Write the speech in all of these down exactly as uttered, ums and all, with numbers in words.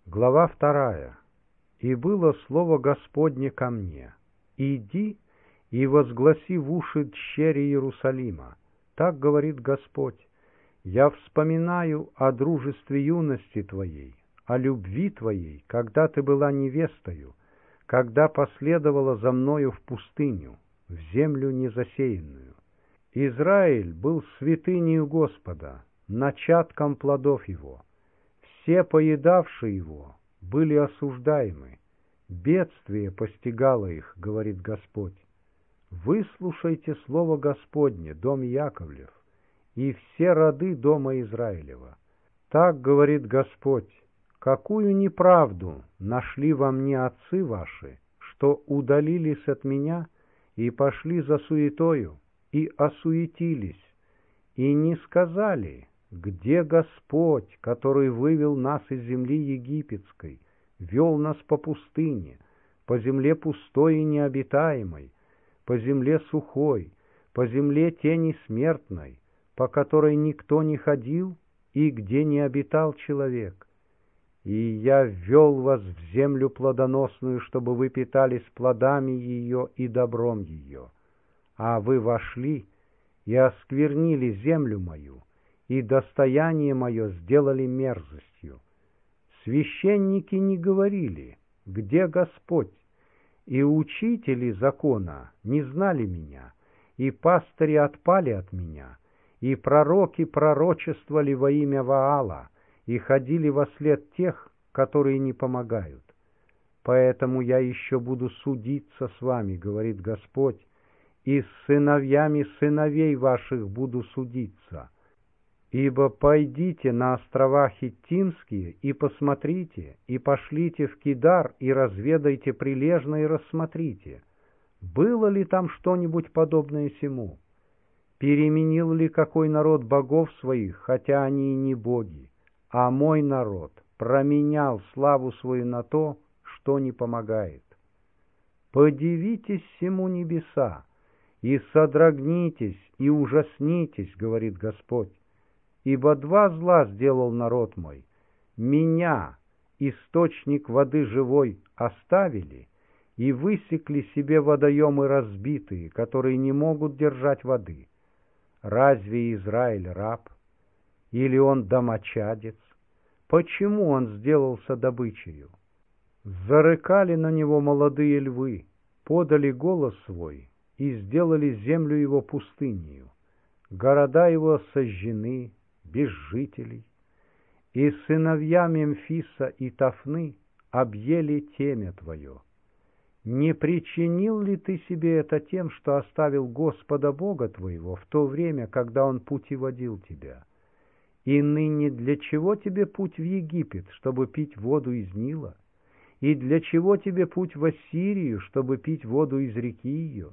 Глава вторая. «И было слово Господне ко мне: иди и возгласи в уши дщери Иерусалима. Так говорит Господь: я вспоминаю о дружестве юности твоей, о любви твоей, когда ты была невестою, когда последовала за мною в пустыню, в землю незасеянную. Израиль был святынею Господа, начатком плодов его. Все поедавшие его были осуждаемы. Бедствие постигало их, говорит Господь. Выслушайте слово Господне, дом Яковлев, и все роды дома Израилева. Так говорит Господь: какую неправду нашли во мне отцы ваши, что удалились от меня и пошли за суетою, и осуетились, и не сказали: где Господь, который вывел нас из земли египетской, вел нас по пустыне, по земле пустой и необитаемой, по земле сухой, по земле тени смертной, по которой никто не ходил и где не обитал человек. И я ввел вас в землю плодоносную, чтобы вы питались плодами ее и добром ее. А вы вошли и осквернили землю мою, и достояние мое сделали мерзостью. Священники не говорили: где Господь? И учители закона не знали меня, и пастыри отпали от меня, и пророки пророчествовали во имя Ваала, и ходили вослед тех, которые не помогают. Поэтому я еще буду судиться с вами, говорит Господь, и с сыновьями сыновей ваших буду судиться. Ибо пойдите на острова Хиттимские и посмотрите, и пошлите в Кидар, и разведайте прилежно, и рассмотрите, было ли там что-нибудь подобное сему. Переменил ли какой народ богов своих, хотя они и не боги, а мой народ променял славу свою на то, что не помогает. Подивитесь всему небеса, и содрогнитесь, и ужаснитесь, говорит Господь. Ибо два зла сделал народ мой: меня, источник воды живой, оставили, и высекли себе водоемы разбитые, которые не могут держать воды. Разве Израиль раб? Или он домочадец? Почему он сделался добычею? Зарыкали на него молодые львы, подали голос свой и сделали землю его пустынею. Города его сожжены, без жителей, и сыновья Мемфиса и Тафны объели темя твое. Не причинил ли ты себе это тем, что оставил Господа Бога твоего в то время, когда Он путеводил тебя? И ныне для чего тебе путь в Египет, чтобы пить воду из Нила? И для чего тебе путь в Ассирию, чтобы пить воду из реки ее?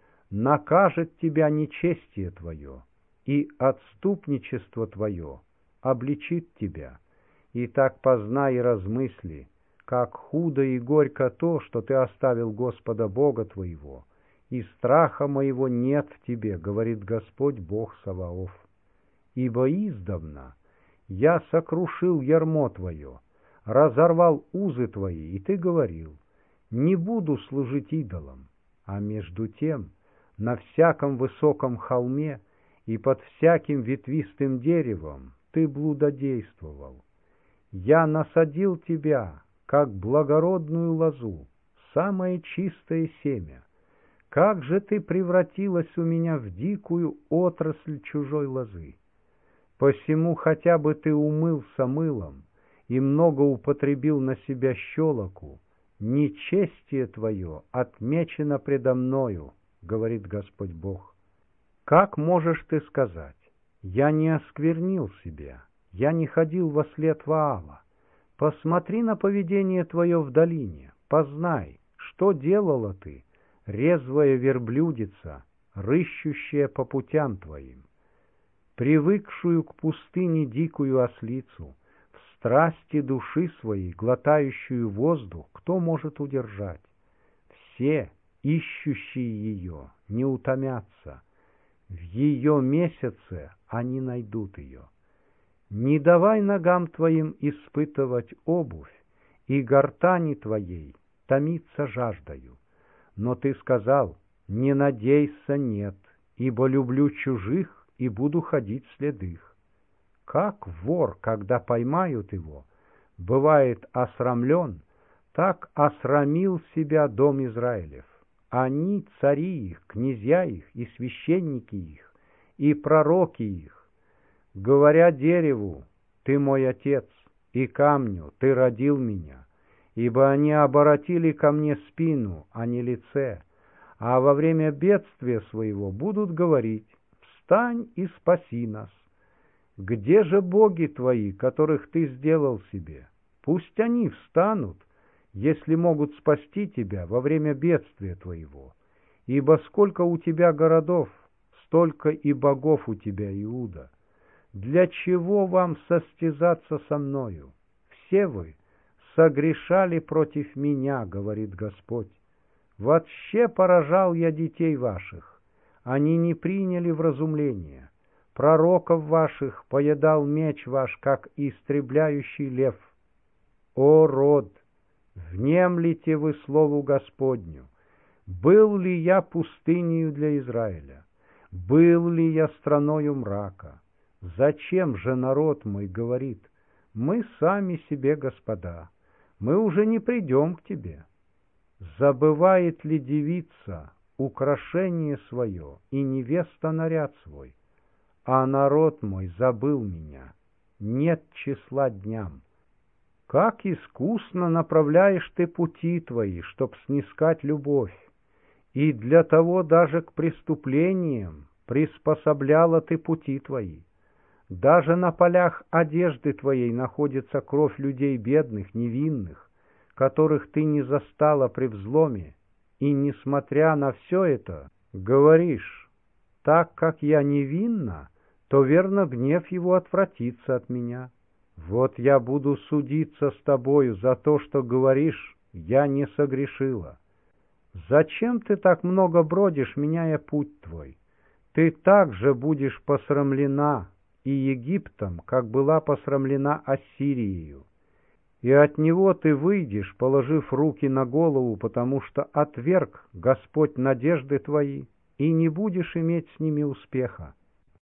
Накажет тебя нечестие твое, и отступничество твое обличит тебя. И так познай и размысли, как худо и горько то, что ты оставил Господа Бога твоего, и страха моего нет в тебе, говорит Господь Бог Саваоф. Ибо издавна я сокрушил ярмо твое, разорвал узы твои, и ты говорил: не буду служить идолам. А между тем на всяком высоком холме и под всяким ветвистым деревом ты блудодействовал. Я насадил тебя, как благородную лозу, самое чистое семя. Как же ты превратилась у меня в дикую отрасль чужой лозы? Посему хотя бы ты умылся мылом и много употребил на себя щелоку, нечестие твое отмечено предо мною, говорит Господь Бог. Как можешь ты сказать: я не осквернил себя, я не ходил вослед Ваала? Посмотри на поведение твое в долине, познай, что делала ты, резвая верблюдица, рыщущая по путям твоим. Привыкшую к пустыне дикую ослицу, в страсти души своей, глотающую воздух, кто может удержать? Все, ищущие ее, не утомятся. В ее месяце они найдут ее. Не давай ногам твоим испытывать обувь, и гортани твоей томится жаждою. Но ты сказал: не надейся, нет, ибо люблю чужих и буду ходить вслед их. Как вор, когда поймают его, бывает осрамлен, так осрамил себя дом Израилев. Они, цари их, князья их и священники их, и пророки их, говоря дереву: ты мой отец, и камню: ты родил меня, ибо они оборотили ко мне спину, а не лице, а во время бедствия своего будут говорить: встань и спаси нас. Где же боги твои, которых ты сделал себе? Пусть они встанут, если могут спасти тебя во время бедствия твоего. Ибо сколько у тебя городов, столько и богов у тебя, Иуда. Для чего вам состязаться со мною? Все вы согрешали против меня, говорит Господь. Вообще поражал я детей ваших, они не приняли вразумления. Пророков ваших поедал меч ваш, как истребляющий лев. О, род, внемлите вы слову Господню. Был ли я пустынею для Израиля? Был ли я страною мрака? Зачем же народ мой говорит: мы сами себе господа, мы уже не придем к тебе? Забывает ли девица украшение свое и невеста наряд свой? А народ мой забыл меня, нет числа дням. Как искусно направляешь ты пути твои, чтоб снискать любовь, и для того даже к преступлениям приспособляла ты пути твои. Даже на полях одежды твоей находится кровь людей бедных, невинных, которых ты не застала при взломе, и, несмотря на все это, говоришь: так как я невинна, то верно гнев его отвратится от меня. Вот я буду судиться с тобою за то, что говоришь: я не согрешила. Зачем ты так много бродишь, меняя путь твой? Ты также будешь посрамлена и Египтом, как была посрамлена Ассирией. И от него ты выйдешь, положив руки на голову, потому что отверг Господь надежды твои, и не будешь иметь с ними успеха.